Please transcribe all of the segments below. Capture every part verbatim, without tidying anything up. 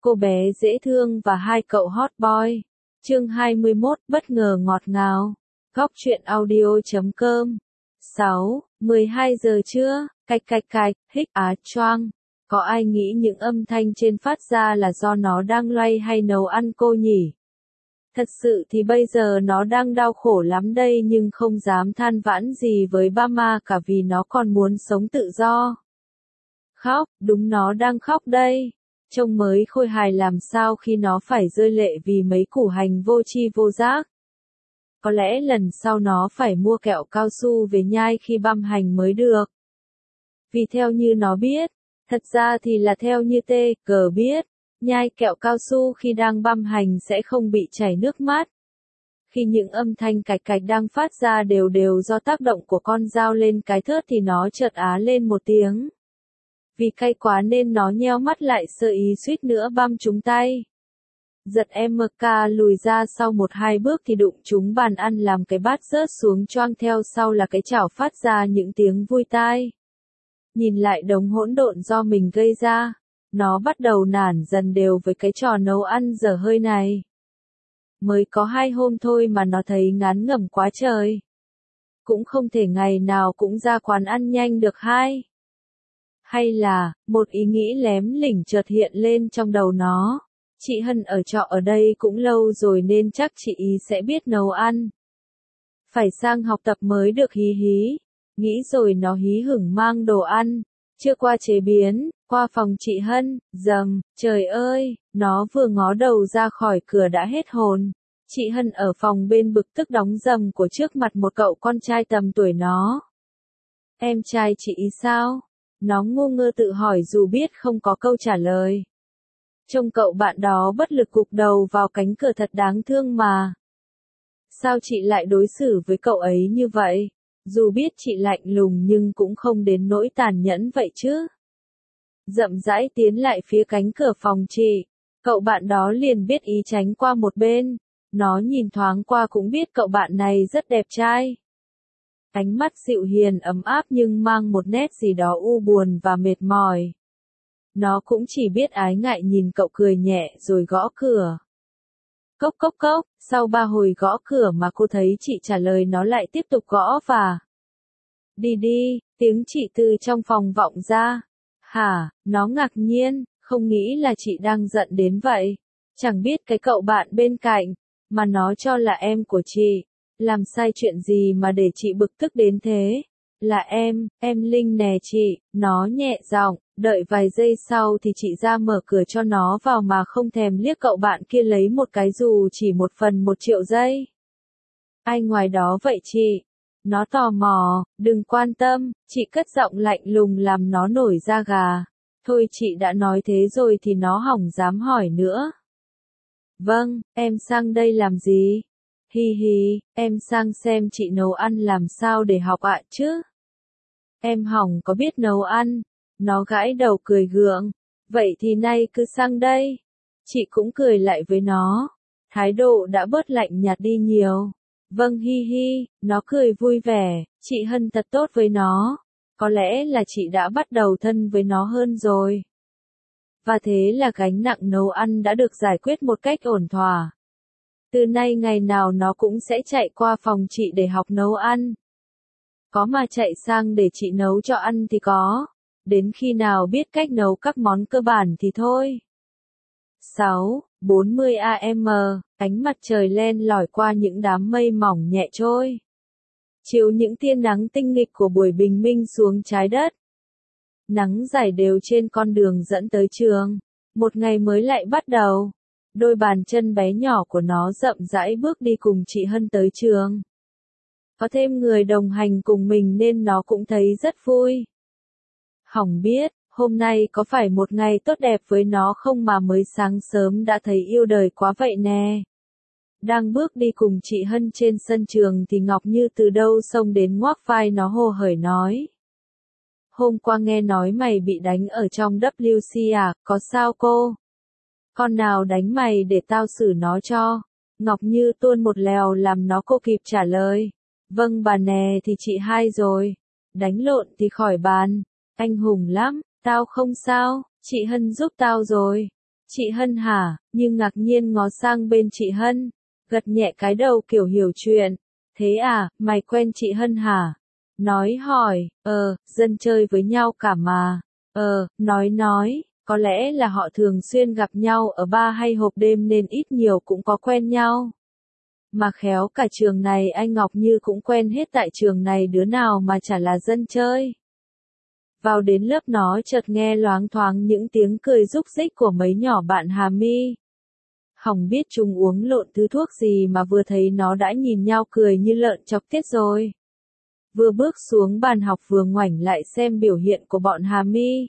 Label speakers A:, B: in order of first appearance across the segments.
A: cô bé dễ thương và hai cậu hot boy. Chương hai mươi mốt, bất ngờ ngọt ngào. Góc truyện audio chấm com. sáu, mười hai giờ trưa, cạch cạch cạch, hích á choang. Có ai nghĩ những âm thanh trên phát ra là do nó đang loay hay nấu ăn cô nhỉ? Thật sự thì bây giờ nó đang đau khổ lắm đây, nhưng không dám than vãn gì với ba ma cả vì nó còn muốn sống tự do. Khóc, đúng nó đang khóc đây. Trông mới khôi hài làm sao khi nó phải rơi lệ vì mấy củ hành vô tri vô giác. Có lẽ lần sau nó phải mua kẹo cao su về nhai khi băm hành mới được. Vì theo như nó biết, thật ra thì là theo như tê cờ biết, nhai kẹo cao su khi đang băm hành sẽ không bị chảy nước mắt. Khi những âm thanh cạch cạch đang phát ra đều đều do tác động của con dao lên cái thớt thì nó chợt á lên một tiếng. Vì cay quá nên nó nheo mắt lại sơ ý suýt nữa băm trúng tay. Giật em ca lùi ra sau một hai bước thì đụng trúng bàn ăn làm cái bát rớt xuống choang, theo sau là cái chảo phát ra những tiếng vui tai. Nhìn lại đống hỗn độn do mình gây ra, nó bắt đầu nản dần đều với cái trò nấu ăn dở hơi này. Mới có hai hôm thôi mà nó thấy ngán ngẩm quá trời. Cũng không thể ngày nào cũng ra quán ăn nhanh được hai. Hay là, một ý nghĩ lém lỉnh chợt hiện lên trong đầu nó. Chị Hân ở trọ ở đây cũng lâu rồi nên chắc chị ý sẽ biết nấu ăn. Phải sang học tập mới được hí hí. Nghĩ rồi nó hí hửng mang đồ ăn. Chưa qua chế biến, qua phòng chị Hân, dầm, trời ơi, nó vừa ngó đầu ra khỏi cửa đã hết hồn. Chị Hân ở phòng bên bực tức đóng dầm của trước mặt một cậu con trai tầm tuổi nó. Em trai chị ý sao? Nó ngu ngơ tự hỏi dù biết không có câu trả lời. Trông cậu bạn đó bất lực gục đầu vào cánh cửa thật đáng thương mà. Sao chị lại đối xử với cậu ấy như vậy? Dù biết chị lạnh lùng nhưng cũng không đến nỗi tàn nhẫn vậy chứ. Chậm rãi tiến lại phía cánh cửa phòng chị. Cậu bạn đó liền biết ý tránh qua một bên. Nó nhìn thoáng qua cũng biết cậu bạn này rất đẹp trai. Ánh mắt dịu hiền ấm áp nhưng mang một nét gì đó u buồn và mệt mỏi. Nó cũng chỉ biết ái ngại nhìn cậu cười nhẹ rồi gõ cửa. Cốc cốc cốc, sau ba hồi gõ cửa mà cô thấy chị trả lời nó lại tiếp tục gõ và... Đi đi, tiếng chị từ trong phòng vọng ra. Hả, nó ngạc nhiên, không nghĩ là chị đang giận đến vậy. Chẳng biết cái cậu bạn bên cạnh, mà nó cho là em của chị. Làm sai chuyện gì mà để chị bực tức đến thế? Là em, em Linh nè chị, nó nhẹ giọng, đợi vài giây sau thì chị ra mở cửa cho nó vào mà không thèm liếc cậu bạn kia lấy một cái dù chỉ một phần một triệu giây. Ai ngoài đó vậy chị? Nó tò mò, đừng quan tâm, chị cất giọng lạnh lùng làm nó nổi da gà. Thôi chị đã nói thế rồi thì nó hỏng dám hỏi nữa. Vâng, em sang đây làm gì? Hi hi, em sang xem chị nấu ăn làm sao để học ạ chứ. Em hỏng có biết nấu ăn. Nó gãi đầu cười gượng. Vậy thì nay cứ sang đây. Chị cũng cười lại với nó. Thái độ đã bớt lạnh nhạt đi nhiều. Vâng hi hi, nó cười vui vẻ. Chị Hân thật tốt với nó. Có lẽ là chị đã bắt đầu thân với nó hơn rồi. Và thế là gánh nặng nấu ăn đã được giải quyết một cách ổn thỏa. Từ nay ngày nào nó cũng sẽ chạy qua phòng chị để học nấu ăn. Có mà chạy sang để chị nấu cho ăn thì có. Đến khi nào biết cách nấu các món cơ bản thì thôi. sáu, bốn mươi a em, ánh mặt trời len lỏi qua những đám mây mỏng nhẹ trôi. Chiếu những tia nắng tinh nghịch của buổi bình minh xuống trái đất. Nắng rải đều trên con đường dẫn tới trường. Một ngày mới lại bắt đầu. Đôi bàn chân bé nhỏ của nó chậm rãi bước đi cùng chị Hân tới trường. Có thêm người đồng hành cùng mình nên nó cũng thấy rất vui. Hỏng biết, hôm nay có phải một ngày tốt đẹp với nó không mà mới sáng sớm đã thấy yêu đời quá vậy nè. Đang bước đi cùng chị Hân trên sân trường thì Ngọc Như từ đâu xông đến ngoác vai nó hồ hởi nói. Hôm qua nghe nói mày bị đánh ở trong vê kép xê à, có sao cô? Con nào đánh mày để tao xử nó cho? Ngọc Như tuôn một lèo làm nó cô kịp trả lời. Vâng bà nè thì chị hai rồi. Đánh lộn thì khỏi bàn. Anh hùng lắm, tao không sao, chị Hân giúp tao rồi. Chị Hân hả, nhưng ngạc nhiên ngó sang bên chị Hân, gật nhẹ cái đầu kiểu hiểu chuyện. Thế à, mày quen chị Hân hả? Nói hỏi, ờ, dân chơi với nhau cả mà. Ờ, nói nói, có lẽ là họ thường xuyên gặp nhau ở bar hay hộp đêm nên ít nhiều cũng có quen nhau. Mà khéo cả trường này anh Ngọc Như cũng quen hết tại trường này đứa nào mà chả là dân chơi. Vào đến lớp nó chợt nghe loáng thoáng những tiếng cười rúc rích của mấy nhỏ bạn Hà My. Hỏng biết chúng uống lộn thứ thuốc gì mà vừa thấy nó đã nhìn nhau cười như lợn chọc tiết rồi. Vừa bước xuống bàn học vừa ngoảnh lại xem biểu hiện của bọn Hà My.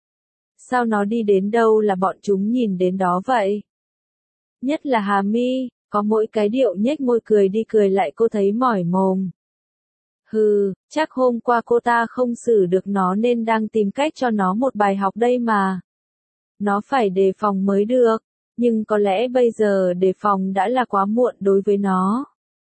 A: Sao nó đi đến đâu là bọn chúng nhìn đến đó vậy? Nhất là Hà My, có mỗi cái điệu nhếch môi cười đi cười lại cô thấy mỏi mồm. Hừ, chắc hôm qua cô ta không xử được nó nên đang tìm cách cho nó một bài học đây mà. Nó phải đề phòng mới được, nhưng có lẽ bây giờ đề phòng đã là quá muộn đối với nó.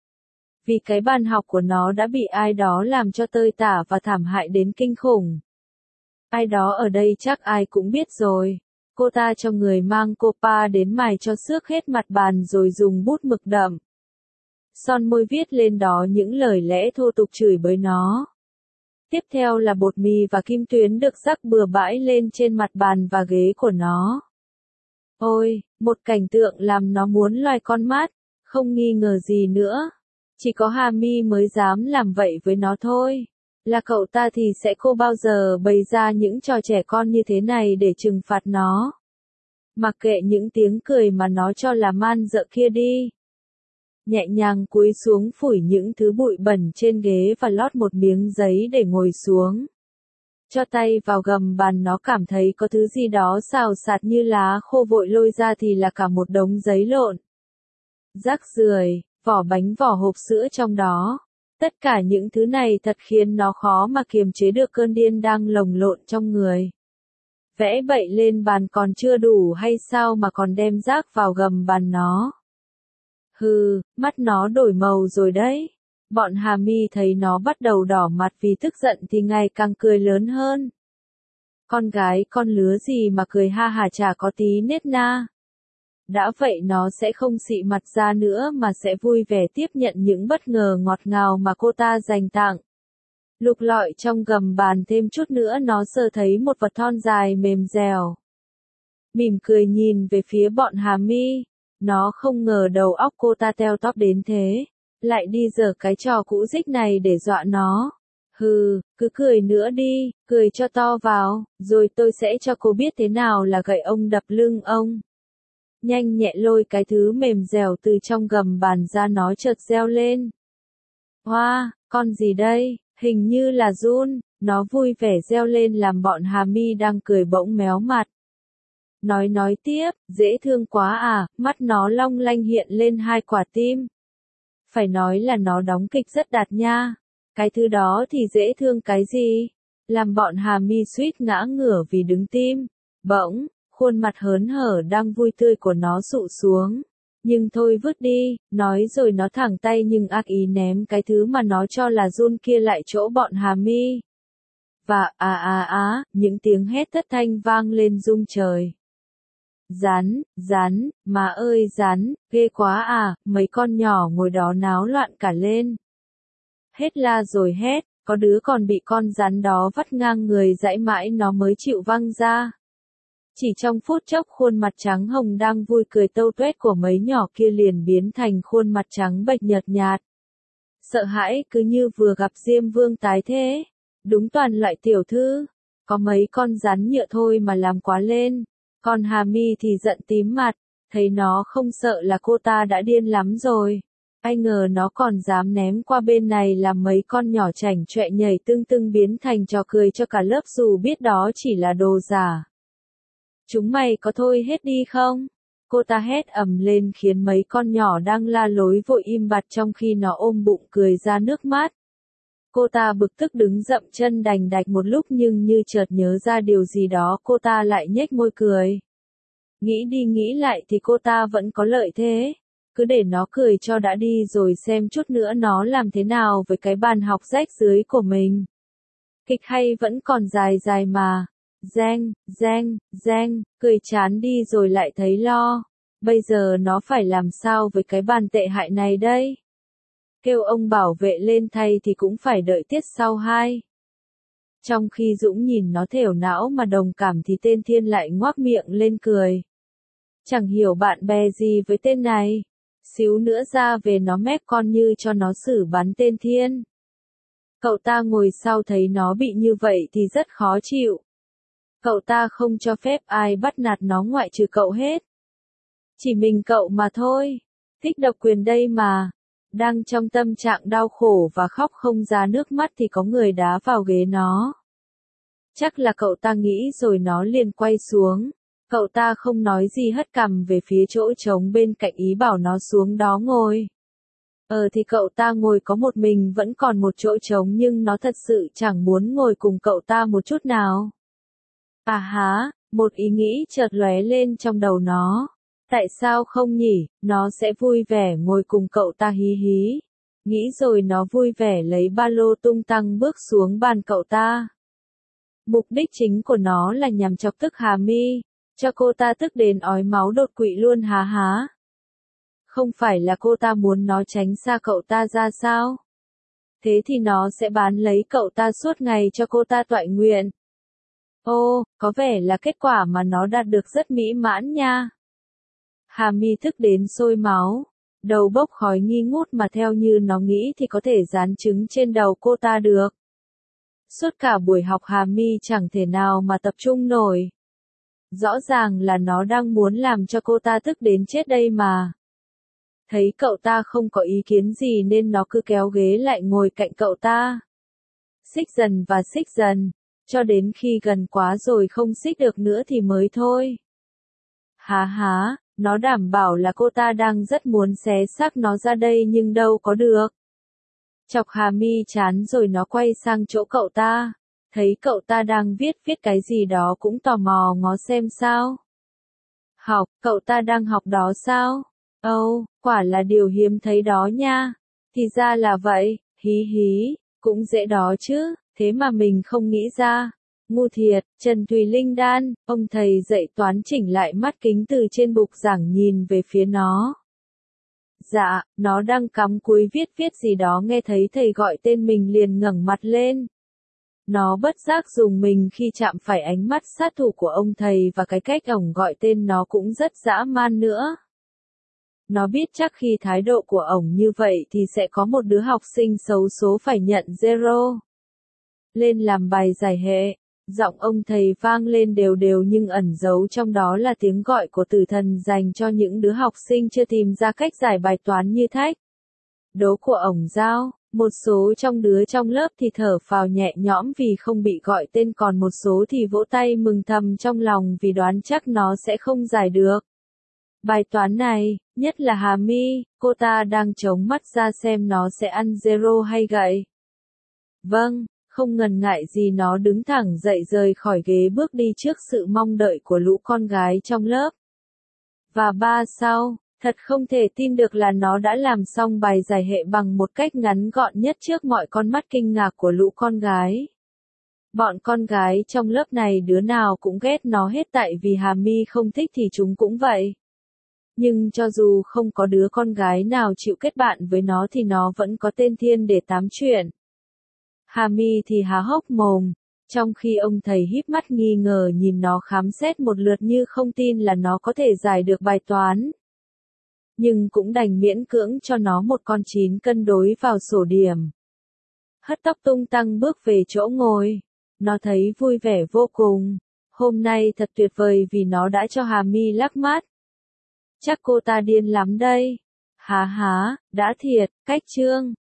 A: Vì cái bàn học của nó đã bị ai đó làm cho tơi tả và thảm hại đến kinh khủng. Ai đó ở đây chắc ai cũng biết rồi. Cô ta cho người mang copa đến mài cho xước hết mặt bàn rồi dùng bút mực đậm. Son môi viết lên đó những lời lẽ thô tục chửi bới nó. Tiếp theo là bột mì và kim tuyến được rắc bừa bãi lên trên mặt bàn và ghế của nó. Ôi, một cảnh tượng làm nó muốn loài con mắt, không nghi ngờ gì nữa. Chỉ có Hà My mới dám làm vậy với nó thôi. Là cậu ta thì sẽ không bao giờ bày ra những trò trẻ con như thế này để trừng phạt nó. Mặc kệ những tiếng cười mà nó cho là man dợ kia đi. Nhẹ nhàng cúi xuống phủi những thứ bụi bẩn trên ghế và lót một miếng giấy để ngồi xuống. Cho tay vào gầm bàn nó cảm thấy có thứ gì đó xào xạc như lá khô vội lôi ra thì là cả một đống giấy lộn. Rác rưởi, vỏ bánh vỏ hộp sữa trong đó. Tất cả những thứ này thật khiến nó khó mà kiềm chế được cơn điên đang lồng lộn trong người. Vẽ bậy lên bàn còn chưa đủ hay sao mà còn đem rác vào gầm bàn nó. Hừ, mắt nó đổi màu rồi đấy. Bọn Hà My thấy nó bắt đầu đỏ mặt vì tức giận thì ngày càng cười lớn hơn. Con gái con lứa gì mà cười ha hà chả có tí nết na. Đã vậy nó sẽ không xị mặt ra nữa mà sẽ vui vẻ tiếp nhận những bất ngờ ngọt ngào mà cô ta dành tặng. Lục lọi trong gầm bàn thêm chút nữa nó sờ thấy một vật thon dài mềm dẻo. Mỉm cười nhìn về phía bọn Hà My. Nó không ngờ đầu óc cô ta teo tóp đến thế. Lại đi giở cái trò cũ dích này để dọa nó. Hừ, cứ cười nữa đi, cười cho to vào, rồi tôi sẽ cho cô biết thế nào là gậy ông đập lưng ông. Nhanh nhẹ lôi cái thứ mềm dẻo từ trong gầm bàn ra nó chợt reo lên. Hoa, wow, con gì đây, hình như là giun, nó vui vẻ reo lên làm bọn Hà My đang cười bỗng méo mặt. Nói nói tiếp, dễ thương quá à, mắt nó long lanh hiện lên hai quả tim. Phải nói là nó đóng kịch rất đạt nha. Cái thứ đó thì dễ thương cái gì? Làm bọn Hà My suýt ngã ngửa vì đứng tim. Bỗng, khuôn mặt hớn hở đang vui tươi của nó sụ xuống. Nhưng thôi vứt đi, nói rồi nó thẳng tay nhưng ác ý ném cái thứ mà nó cho là giun kia lại chỗ bọn Hà My. Và à à á, những tiếng hét thất thanh vang lên rung trời. Rắn, rắn, má ơi rắn, ghê quá à, mấy con nhỏ ngồi đó náo loạn cả lên. Hết la rồi hét, có đứa còn bị con rắn đó vắt ngang người dãi mãi nó mới chịu văng ra. Chỉ trong phút chốc khuôn mặt trắng hồng đang vui cười tâu tuét của mấy nhỏ kia liền biến thành khuôn mặt trắng bệch nhợt nhạt. Sợ hãi cứ như vừa gặp Diêm Vương tái thế. Đúng toàn loại tiểu thư. Có mấy con rắn nhựa thôi mà làm quá lên. Còn Hà My thì giận tím mặt. Thấy nó không sợ là cô ta đã điên lắm rồi. Ai ngờ nó còn dám ném qua bên này làm mấy con nhỏ chảnh chọe nhảy tưng tưng biến thành trò cười cho cả lớp dù biết đó chỉ là đồ giả. Chúng mày có thôi hết đi không? Cô ta hét ầm lên khiến mấy con nhỏ đang la lối vội im bặt trong khi nó ôm bụng cười ra nước mắt. Cô ta bực tức đứng dậm chân đành đạch một lúc nhưng như chợt nhớ ra điều gì đó cô ta lại nhếch môi cười. Nghĩ đi nghĩ lại thì cô ta vẫn có lợi thế. Cứ để nó cười cho đã đi rồi xem chút nữa nó làm thế nào với cái bàn học rách dưới của mình. Kịch hay vẫn còn dài dài mà. Reng, reng, reng, cười chán đi rồi lại thấy lo. Bây giờ nó phải làm sao với cái bàn tệ hại này đây? Kêu ông bảo vệ lên thay thì cũng phải đợi tiết sau hai. Trong khi Dũng nhìn nó thều não mà đồng cảm thì tên Thiên lại ngoác miệng lên cười. Chẳng hiểu bạn bè gì với tên này. Xíu nữa ra về nó mép con như cho nó xử bắn tên Thiên. Cậu ta ngồi sau thấy nó bị như vậy thì rất khó chịu. Cậu ta không cho phép ai bắt nạt nó ngoại trừ cậu hết. Chỉ mình cậu mà thôi. Thích độc quyền đây mà. Đang trong tâm trạng đau khổ và khóc không ra nước mắt thì có người đá vào ghế nó. Chắc là cậu ta nghĩ rồi nó liền quay xuống. Cậu ta không nói gì hất cằm về phía chỗ trống bên cạnh ý bảo nó xuống đó ngồi. Ờ thì cậu ta ngồi có một mình vẫn còn một chỗ trống nhưng nó thật sự chẳng muốn ngồi cùng cậu ta một chút nào. À há, một ý nghĩ chợt lóe lên trong đầu nó. Tại sao không nhỉ, nó sẽ vui vẻ ngồi cùng cậu ta hí hí. Nghĩ rồi nó vui vẻ lấy ba lô tung tăng bước xuống bàn cậu ta. Mục đích chính của nó là nhằm chọc tức Hà My, cho cô ta tức đến ói máu đột quỵ luôn há há. Không phải là cô ta muốn nó tránh xa cậu ta ra sao? Thế thì nó sẽ bán lấy cậu ta suốt ngày cho cô ta toại nguyện. Ô, có vẻ là kết quả mà nó đạt được rất mỹ mãn nha. Hà My thức đến sôi máu, đầu bốc khói nghi ngút mà theo như nó nghĩ thì có thể dán trứng trên đầu cô ta được. Suốt cả buổi học Hà My chẳng thể nào mà tập trung nổi. Rõ ràng là nó đang muốn làm cho cô ta tức đến chết đây mà. Thấy cậu ta không có ý kiến gì nên nó cứ kéo ghế lại ngồi cạnh cậu ta. Xích dần và xích dần, cho đến khi gần quá rồi không xích được nữa thì mới thôi. Há há, nó đảm bảo là cô ta đang rất muốn xé xác nó ra đây nhưng đâu có được. Chọc Hà My chán rồi nó quay sang chỗ cậu ta. Thấy cậu ta đang viết viết cái gì đó cũng tò mò ngó xem sao. Học, cậu ta đang học đó sao? Âu, oh, quả là điều hiếm thấy đó nha. Thì ra là vậy, hí hí, cũng dễ đó chứ, thế mà mình không nghĩ ra. Ngu thiệt, Trần Thùy Linh đan, ông thầy dạy toán chỉnh lại mắt kính từ trên bục giảng nhìn về phía nó. Dạ, nó đang cắm cúi viết viết gì đó nghe thấy thầy gọi tên mình liền ngẩng mặt lên. Nó bất giác dùng mình khi chạm phải ánh mắt sát thủ của ông thầy và cái cách ổng gọi tên nó cũng rất dã man nữa. Nó biết chắc khi thái độ của ổng như vậy thì sẽ có một đứa học sinh xấu số phải nhận zero. Lên làm bài giải hệ, giọng ông thầy vang lên đều đều nhưng ẩn giấu trong đó là tiếng gọi của tử thần dành cho những đứa học sinh chưa tìm ra cách giải bài toán như thách. Đố của ổng giao, một số trong đứa trong lớp thì thở phào nhẹ nhõm vì không bị gọi tên còn một số thì vỗ tay mừng thầm trong lòng vì đoán chắc nó sẽ không giải được. Bài toán này, nhất là Hà My, cô ta đang chống mắt ra xem nó sẽ ăn zero hay gậy. Vâng, không ngần ngại gì nó đứng thẳng dậy rời khỏi ghế bước đi trước sự mong đợi của lũ con gái trong lớp. Và ba sau, thật không thể tin được là nó đã làm xong bài giải hệ bằng một cách ngắn gọn nhất trước mọi con mắt kinh ngạc của lũ con gái. Bọn con gái trong lớp này đứa nào cũng ghét nó hết tại vì Hà My không thích thì chúng cũng vậy. Nhưng cho dù không có đứa con gái nào chịu kết bạn với nó thì nó vẫn có tên Thiên để tám chuyện. Hà My thì há hốc mồm, trong khi ông thầy híp mắt nghi ngờ nhìn nó khám xét một lượt như không tin là nó có thể giải được bài toán. Nhưng cũng đành miễn cưỡng cho nó một con chín cân đối vào sổ điểm. Hất tóc tung tăng bước về chỗ ngồi. Nó thấy vui vẻ vô cùng. Hôm nay thật tuyệt vời vì nó đã cho Hà My lắc mắt. Chắc cô ta điên lắm đây. Há há, đã thiệt, cách chương.